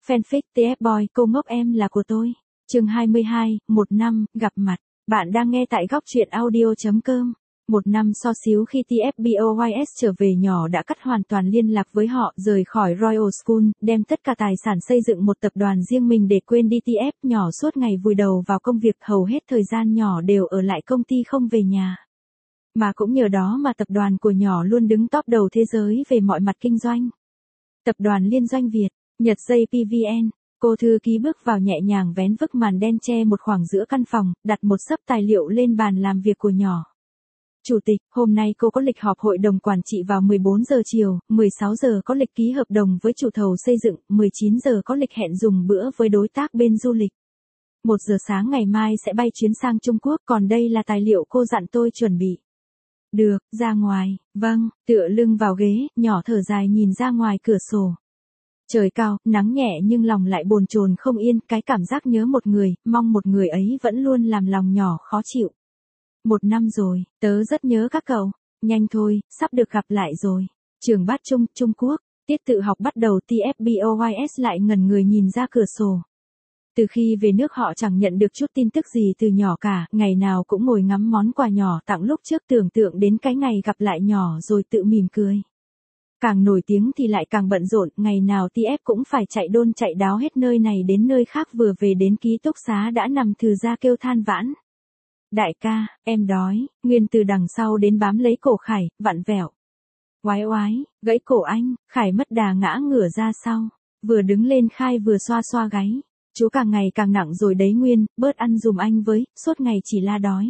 Fanfic TF Boy, cô ngốc em là của tôi. Chương 22, một năm, gặp mặt. Bạn đang nghe tại góc truyện audio.com. Một năm so xíu khi TFBOYS trở về, nhỏ đã cắt hoàn toàn liên lạc với họ, rời khỏi Royal School, đem tất cả tài sản xây dựng một tập đoàn riêng mình để quên đi TF. Nhỏ suốt ngày vùi đầu vào công việc, hầu hết thời gian nhỏ đều ở lại công ty không về nhà. Mà cũng nhờ đó mà tập đoàn của nhỏ luôn đứng top đầu thế giới về mọi mặt kinh doanh. Tập đoàn Liên doanh Việt, Nhật JPVN. Cô thư ký bước vào nhẹ nhàng vén vức màn đen che một khoảng giữa căn phòng, đặt một xấp tài liệu lên bàn làm việc của nhỏ. Chủ tịch, hôm nay cô có lịch họp hội đồng quản trị vào 14 giờ chiều, 16 giờ có lịch ký hợp đồng với chủ thầu xây dựng, 19 giờ có lịch hẹn dùng bữa với đối tác bên du lịch. 1 giờ sáng ngày mai sẽ bay chuyến sang Trung Quốc, còn đây là tài liệu cô dặn tôi chuẩn bị. Được, ra ngoài, vâng, tựa lưng vào ghế, nhỏ thở dài nhìn ra ngoài cửa sổ. Trời cao, nắng nhẹ nhưng lòng lại bồn chồn không yên, cái cảm giác nhớ một người, mong một người ấy vẫn luôn làm lòng nhỏ khó chịu. 1 năm rồi, tớ rất nhớ các cậu, nhanh thôi, sắp được gặp lại rồi. Trường Bát Trung, Trung Quốc, tiết tự học bắt đầu, TFBOYS lại ngẩn người nhìn ra cửa sổ. Từ khi về nước họ chẳng nhận được chút tin tức gì từ nhỏ cả, ngày nào cũng ngồi ngắm món quà nhỏ tặng lúc trước, tưởng tượng đến cái ngày gặp lại nhỏ rồi tự mỉm cười. Càng nổi tiếng thì lại càng bận rộn, ngày nào TF cũng phải chạy đôn chạy đáo hết nơi này đến nơi khác, vừa về đến ký túc xá đã nằm thừ ra kêu than vãn. Đại ca, em đói. Nguyên từ đằng sau đến bám lấy cổ Khải, vặn vẹo. Oái oái, gãy cổ anh. Khải mất đà ngã ngửa ra sau. Vừa đứng lên khai vừa xoa xoa gáy. Chú càng ngày càng nặng rồi đấy Nguyên, bớt ăn dùm anh với, suốt ngày chỉ la đói.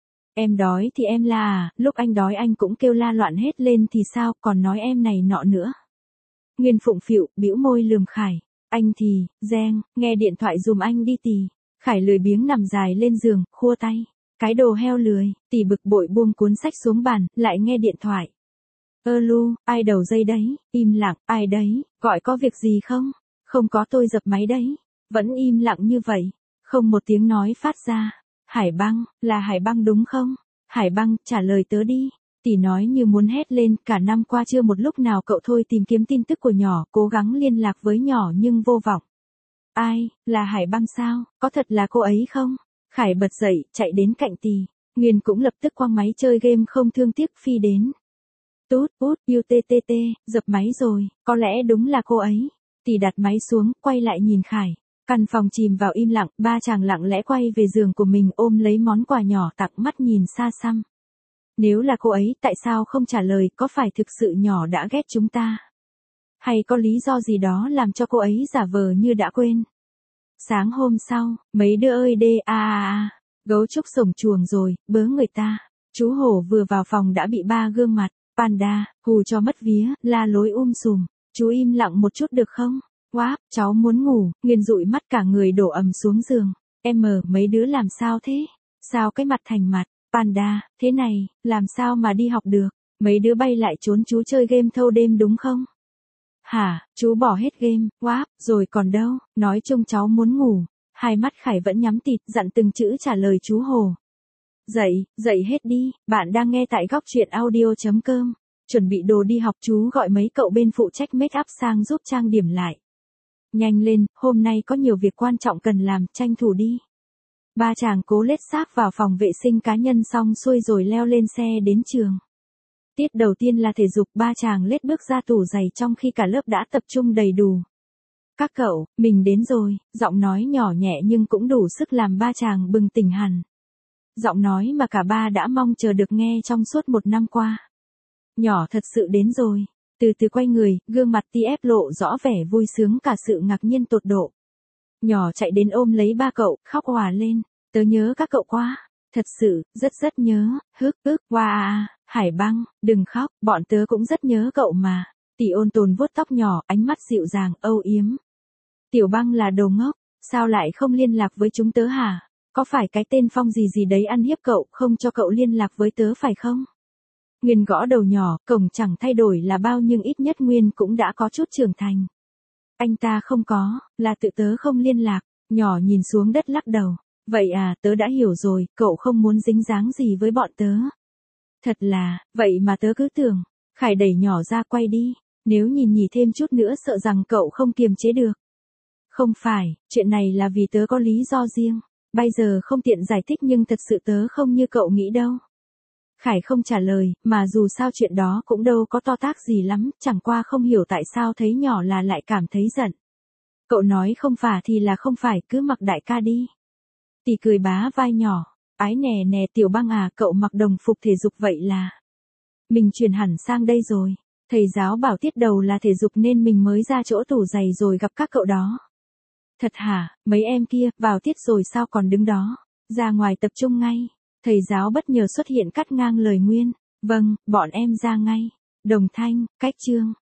Em đói thì em la à, lúc anh đói anh cũng kêu la loạn hết lên thì sao, còn nói em này nọ nữa. Nguyên phụng phịu, bĩu môi lườm Khải. Anh thì, Giang, nghe điện thoại dùm anh đi tì. Khải lười biếng nằm dài lên giường, khua tay. Cái đồ heo lười, tì bực bội buông cuốn sách xuống bàn, lại nghe điện thoại. Lu, ai đầu dây đấy, im lặng, ai đấy, gọi có việc gì không? Không có, tôi dập máy đấy. Vẫn im lặng như vậy, không một tiếng nói phát ra. Hải Băng, là Hải Băng đúng không? Hải Băng, trả lời tớ đi. Tỷ nói như muốn hét lên, cả năm qua chưa một lúc nào cậu thôi tìm kiếm tin tức của nhỏ, cố gắng liên lạc với nhỏ nhưng vô vọng. Ai, là Hải Băng sao, có thật là cô ấy không? Khải bật dậy, chạy đến cạnh Tì. Nguyên cũng lập tức quăng máy chơi game không thương tiếc phi đến. Tút, UTTT, dập máy rồi, có lẽ đúng là cô ấy. Tì đặt máy xuống, quay lại nhìn Khải. Căn phòng chìm vào im lặng, ba chàng lặng lẽ quay về giường của mình ôm lấy món quà nhỏ tặng, mắt nhìn xa xăm. Nếu là cô ấy, tại sao không trả lời, có phải thực sự nhỏ đã ghét chúng ta? Hay có lý do gì đó làm cho cô ấy giả vờ như đã quên? Sáng hôm sau, mấy đứa ơi đê gấu trúc sổng chuồng rồi, bớ người ta. Chú hổ vừa vào phòng đã bị ba gương mặt, panda, hù cho mất vía, la lối sùm. Chú im lặng một chút được không? Quáp, cháu muốn ngủ. Nguyên dụi mắt cả người đổ ầm xuống giường. Mấy đứa làm sao thế? Sao cái mặt thành mặt? Panda, thế này, làm sao mà đi học được? Mấy đứa bay lại trốn chú chơi game thâu đêm đúng không? Hả, chú bỏ hết game, quáp, rồi còn đâu, nói chung cháu muốn ngủ. Hai mắt Khải vẫn nhắm tịt, dặn từng chữ trả lời chú Hồ. Dậy hết đi, bạn đang nghe tại góc truyện audio.com. Chuẩn bị đồ đi học, chú gọi mấy cậu bên phụ trách make up sang giúp trang điểm lại. Nhanh lên, hôm nay có nhiều việc quan trọng cần làm, tranh thủ đi. Ba chàng cố lết xác vào phòng vệ sinh cá nhân xong xuôi rồi leo lên xe đến trường. Tiết đầu tiên là thể dục, ba chàng lết bước ra tủ giày trong khi cả lớp đã tập trung đầy đủ. Các cậu, mình đến rồi, giọng nói nhỏ nhẹ nhưng cũng đủ sức làm ba chàng bừng tỉnh hẳn. Giọng nói mà cả ba đã mong chờ được nghe trong suốt 1 năm qua. Nhỏ thật sự đến rồi. Từ từ quay người, gương mặt TF lộ rõ vẻ vui sướng cả sự ngạc nhiên tột độ. Nhỏ chạy đến ôm lấy ba cậu, khóc òa lên. Tớ nhớ các cậu quá. Thật sự, rất nhớ. Wow, Hải Băng, đừng khóc, bọn tớ cũng rất nhớ cậu mà. Tỷ ôn tồn vuốt tóc nhỏ, ánh mắt dịu dàng, âu yếm. Tiểu Băng là đồ ngốc, sao lại không liên lạc với chúng tớ hả? Có phải cái tên Phong gì đấy ăn hiếp cậu, không cho cậu liên lạc với tớ phải không? Nguyên gõ đầu nhỏ, cổng chẳng thay đổi là bao nhưng ít nhất Nguyên cũng đã có chút trưởng thành. Anh ta không có, là tự tớ không liên lạc. Nhỏ nhìn xuống đất lắc đầu. Vậy à, tớ đã hiểu rồi, cậu không muốn dính dáng gì với bọn tớ. Thật là, vậy mà tớ cứ tưởng. Khải đẩy nhỏ ra, quay đi. Nếu nhìn nhỉ thêm chút nữa sợ rằng cậu không kiềm chế được. Không phải, chuyện này là vì tớ có lý do riêng. Bây giờ không tiện giải thích nhưng thật sự tớ không như cậu nghĩ đâu. Khải không trả lời, mà dù sao chuyện đó cũng đâu có to tát gì lắm, chẳng qua không hiểu tại sao thấy nhỏ là lại cảm thấy giận. Cậu nói không phải thì là không phải, cứ mặc đại ca đi. Tỷ cười bá vai nhỏ, ái nè nè Tiểu Băng à, cậu mặc đồng phục thể dục vậy là. Mình chuyển hẳn sang đây rồi. Thầy giáo bảo tiết đầu là thể dục nên mình mới ra chỗ tủ giày rồi gặp các cậu đó. Thật hả, mấy em kia, vào tiết rồi sao còn đứng đó? Ra ngoài tập trung ngay. Thầy giáo bất ngờ xuất hiện cắt ngang lời Nguyên. Vâng, bọn em ra ngay. Đồng Thanh, Cách Trương,